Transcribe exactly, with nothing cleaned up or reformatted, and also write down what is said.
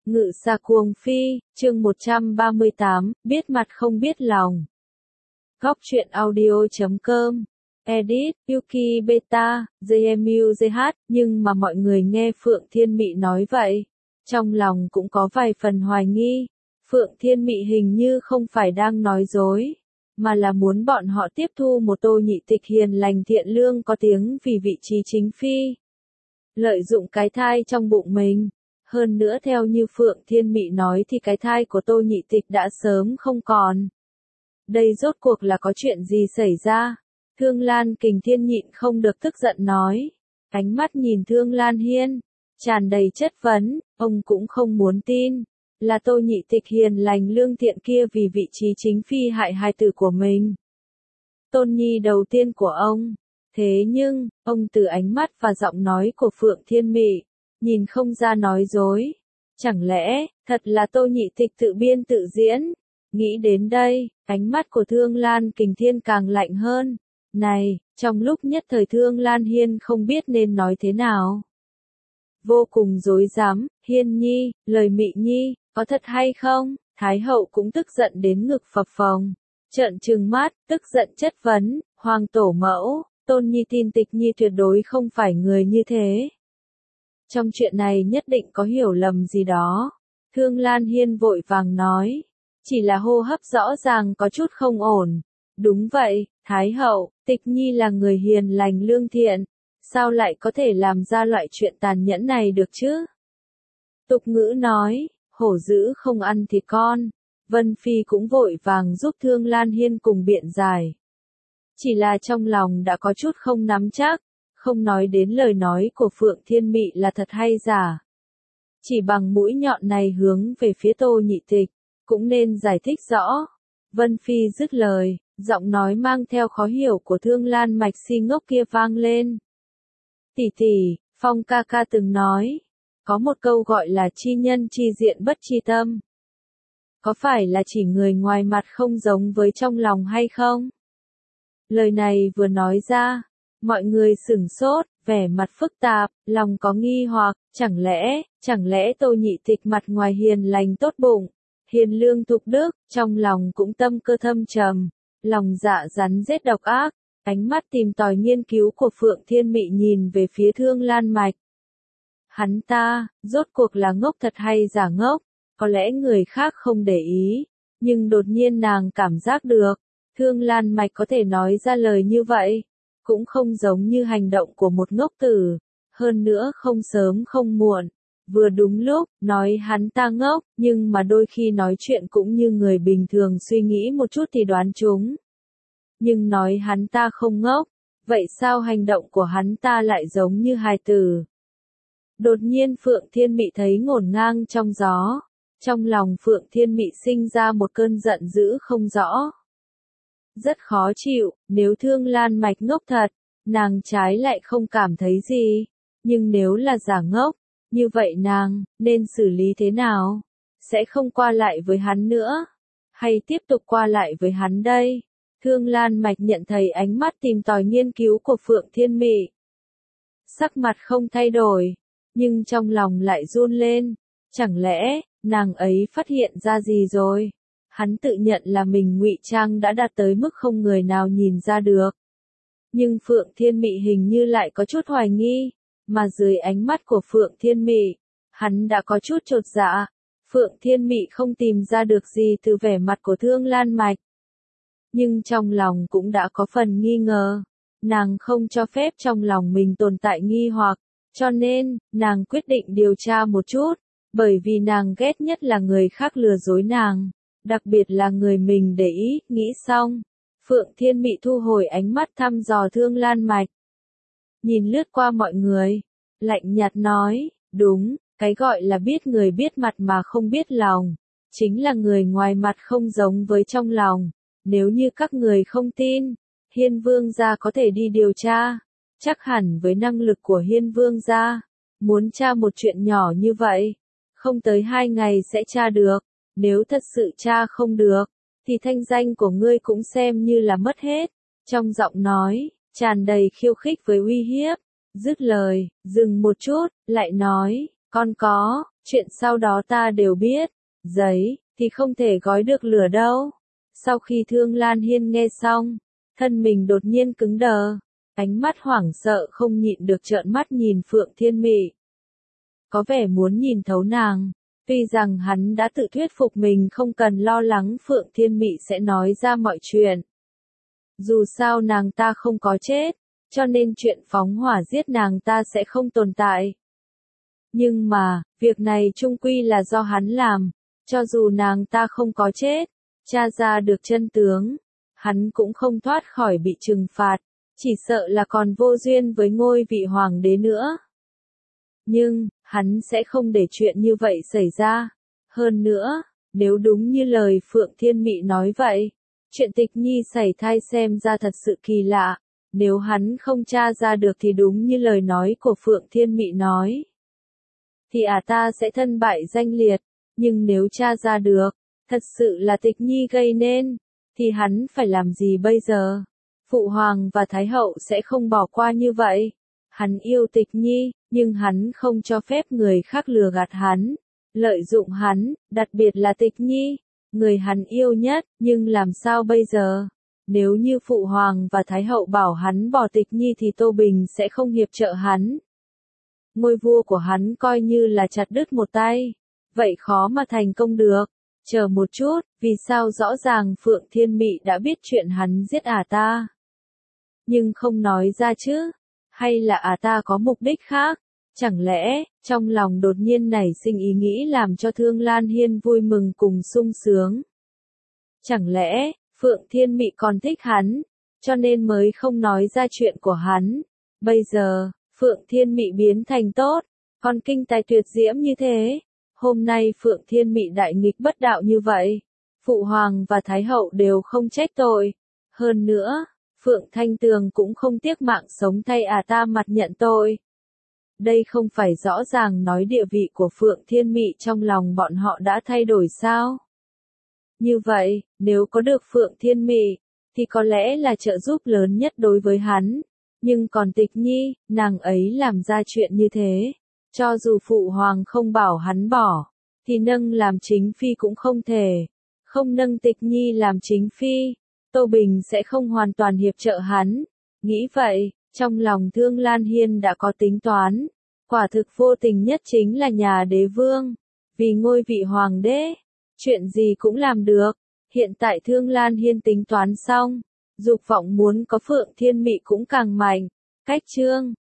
Ngự xa cuồng phi, chương một trăm ba mươi tám, biết mặt không biết lòng. Góc truyện audio chấm com, edit, Yuki Beta, gi em u giê hát, nhưng mà mọi người nghe Phượng Thiên Mị nói vậy, trong lòng cũng có vài phần hoài nghi. Phượng Thiên Mị hình như không phải đang nói dối, mà là muốn bọn họ tiếp thu một Tô Nhị Tịch hiền lành thiện lương có tiếng vì vị trí chính phi. Lợi dụng cái thai trong bụng mình. Hơn nữa theo như Phượng Thiên Mị nói thì cái thai của Tô Nhị Tịch đã sớm không còn. Đây rốt cuộc là có chuyện gì xảy ra? Thương Lan Kình Thiên nhịn không được tức giận nói. Ánh mắt nhìn Thương Lan Hiên, tràn đầy chất vấn, ông cũng không muốn tin. Là Tô Nhị Tịch hiền lành lương thiện kia vì vị trí chính phi hại hài tử của mình. Tôn nhi đầu tiên của ông. Thế nhưng, ông từ ánh mắt và giọng nói của Phượng Thiên Mị, nhìn không ra nói dối. Chẳng lẽ, thật là Tô Nhị Tịch tự biên tự diễn? Nghĩ đến đây, ánh mắt của Thương Lan Kình Thiên càng lạnh hơn. Này, trong lúc nhất thời Thương Lan Hiên không biết nên nói thế nào. Vô cùng rối rắm, Hiên nhi, lời Mị nhi, có thật hay không? Thái hậu cũng tức giận đến ngực phập phồng. Trợn trừng mắt, tức giận chất vấn, Hoàng tổ mẫu, Tôn nhi tin Tịch nhi tuyệt đối không phải người như thế. Trong chuyện này nhất định có hiểu lầm gì đó. Thương Lan Hiên vội vàng nói. Chỉ là hô hấp rõ ràng có chút không ổn. Đúng vậy, Thái hậu, Tịch nhi là người hiền lành lương thiện. Sao lại có thể làm ra loại chuyện tàn nhẫn này được chứ? Tục ngữ nói, hổ dữ không ăn thịt con. Vân Phi cũng vội vàng giúp Thương Lan Hiên cùng biện giải. Chỉ là trong lòng đã có chút không nắm chắc. Không nói đến lời nói của Phượng Thiên Mị là thật hay giả. Chỉ bằng mũi nhọn này hướng về phía Tô Nhị Tịch, cũng nên giải thích rõ. Vân Phi dứt lời, giọng nói mang theo khó hiểu của Thương Lan Mạch Si ngốc kia vang lên. Tỷ tỷ, Phong ca ca từng nói, có một câu gọi là chi nhân chi diện bất chi tâm. Có phải là chỉ người ngoài mặt không giống với trong lòng hay không? Lời này vừa nói ra, mọi người sửng sốt, vẻ mặt phức tạp, lòng có nghi hoặc, chẳng lẽ, chẳng lẽ Tô Nhị Tịch mặt ngoài hiền lành tốt bụng, hiền lương thục đức, trong lòng cũng tâm cơ thâm trầm, lòng dạ rắn rết độc ác. Ánh mắt tìm tòi nghiên cứu của Phượng Thiên Mị nhìn về phía Thương Lan Mạch. Hắn ta, rốt cuộc là ngốc thật hay giả ngốc, có lẽ người khác không để ý, nhưng đột nhiên nàng cảm giác được, Thương Lan Mạch có thể nói ra lời như vậy. Cũng không giống như hành động của một ngốc tử, hơn nữa không sớm không muộn, vừa đúng lúc, nói hắn ta ngốc, nhưng mà đôi khi nói chuyện cũng như người bình thường suy nghĩ một chút thì đoán chúng. Nhưng nói hắn ta không ngốc, vậy sao hành động của hắn ta lại giống như hài tử? Đột nhiên Phượng Thiên Mị thấy ngổn ngang trong gió, trong lòng Phượng Thiên Mị sinh ra một cơn giận dữ không rõ. Rất khó chịu, nếu Thương Lan Mạch ngốc thật, nàng trái lại không cảm thấy gì, nhưng nếu là giả ngốc, như vậy nàng, nên xử lý thế nào? Sẽ không qua lại với hắn nữa, hay tiếp tục qua lại với hắn đây? Thương Lan Mạch nhận thấy ánh mắt tìm tòi nghiên cứu của Phượng Thiên Mị. Sắc mặt không thay đổi, nhưng trong lòng lại run lên, chẳng lẽ, nàng ấy phát hiện ra gì rồi? Hắn tự nhận là mình ngụy trang đã đạt tới mức không người nào nhìn ra được. Nhưng Phượng Thiên Mị hình như lại có chút hoài nghi, mà dưới ánh mắt của Phượng Thiên Mị, hắn đã có chút chột dạ. Phượng Thiên Mị không tìm ra được gì từ vẻ mặt của Thương Lan Mạch. Nhưng trong lòng cũng đã có phần nghi ngờ. Nàng không cho phép trong lòng mình tồn tại nghi hoặc, cho nên, nàng quyết định điều tra một chút, bởi vì nàng ghét nhất là người khác lừa dối nàng. Đặc biệt là người mình để ý, nghĩ xong. Phượng Thiên Mị thu hồi ánh mắt thăm dò Thương Lan Mạch. Nhìn lướt qua mọi người. Lạnh nhạt nói, đúng, cái gọi là biết người biết mặt mà không biết lòng. Chính là người ngoài mặt không giống với trong lòng. Nếu như các người không tin, Hiên Vương gia có thể đi điều tra. Chắc hẳn với năng lực của Hiên Vương gia, muốn tra một chuyện nhỏ như vậy, không tới hai ngày sẽ tra được. Nếu thật sự tra không được, thì thanh danh của ngươi cũng xem như là mất hết. Trong giọng nói, tràn đầy khiêu khích với uy hiếp. Dứt lời, dừng một chút, lại nói, con có, chuyện sau đó ta đều biết, giấy, thì không thể gói được lửa đâu. Sau khi Thương Lan Hiên nghe xong, thân mình đột nhiên cứng đờ, ánh mắt hoảng sợ không nhịn được trợn mắt nhìn Phượng Thiên Mị. Có vẻ muốn nhìn thấu nàng, tuy rằng hắn đã tự thuyết phục mình không cần lo lắng Phượng Thiên Mị sẽ nói ra mọi chuyện. Dù sao nàng ta không có chết, cho nên chuyện phóng hỏa giết nàng ta sẽ không tồn tại. Nhưng mà, việc này chung quy là do hắn làm, cho dù nàng ta không có chết, tra ra được chân tướng, hắn cũng không thoát khỏi bị trừng phạt, chỉ sợ là còn vô duyên với ngôi vị hoàng đế nữa. Nhưng, hắn sẽ không để chuyện như vậy xảy ra. Hơn nữa, nếu đúng như lời Phượng Thiên Mị nói vậy, chuyện Tịch Nhi sảy thai xem ra thật sự kỳ lạ, nếu hắn không tra ra được thì đúng như lời nói của Phượng Thiên Mị nói, thì ả ta sẽ thân bại danh liệt, nhưng nếu tra ra được, thật sự là Tịch Nhi gây nên, thì hắn phải làm gì bây giờ? Phụ hoàng và Thái hậu sẽ không bỏ qua như vậy. Hắn yêu Tịch Nhi, nhưng hắn không cho phép người khác lừa gạt hắn, lợi dụng hắn, đặc biệt là Tịch Nhi, người hắn yêu nhất, nhưng làm sao bây giờ? Nếu như Phụ hoàng và Thái hậu bảo hắn bỏ Tịch Nhi thì Tô Bình sẽ không hiệp trợ hắn. Ngôi vua của hắn coi như là chặt đứt một tay, vậy khó mà thành công được. Chờ một chút, vì sao rõ ràng Phượng Thiên Mị đã biết chuyện hắn giết ả ta, nhưng không nói ra chứ? Hay là ả ta có mục đích khác? Chẳng lẽ, trong lòng đột nhiên nảy sinh ý nghĩ làm cho Thương Lan Hiên vui mừng cùng sung sướng? Chẳng lẽ, Phượng Thiên Mị còn thích hắn, cho nên mới không nói ra chuyện của hắn? Bây giờ, Phượng Thiên Mị biến thành tốt, còn kinh tài tuyệt diễm như thế. Hôm nay Phượng Thiên Mị đại nghịch bất đạo như vậy, Phụ hoàng và Thái hậu đều không trách tội. Hơn nữa, Phượng Thanh Tường cũng không tiếc mạng sống thay ả ta mặt nhận tội. Đây không phải rõ ràng nói địa vị của Phượng Thiên Mị trong lòng bọn họ đã thay đổi sao? Như vậy, nếu có được Phượng Thiên Mị, thì có lẽ là trợ giúp lớn nhất đối với hắn. Nhưng còn Tịch Nhi, nàng ấy làm ra chuyện như thế, cho dù Phụ hoàng không bảo hắn bỏ, thì nâng làm chính phi cũng không thể. Không nâng Tịch Nhi làm chính phi, Tô Bình sẽ không hoàn toàn hiệp trợ hắn. Nghĩ vậy, trong lòng Thương Lan Hiên đã có tính toán. Quả thực vô tình nhất chính là nhà đế vương. Vì ngôi vị hoàng đế, chuyện gì cũng làm được. Hiện tại Thương Lan Hiên tính toán xong, dục vọng muốn có Phượng Thiên Mị cũng càng mạnh. Cách chương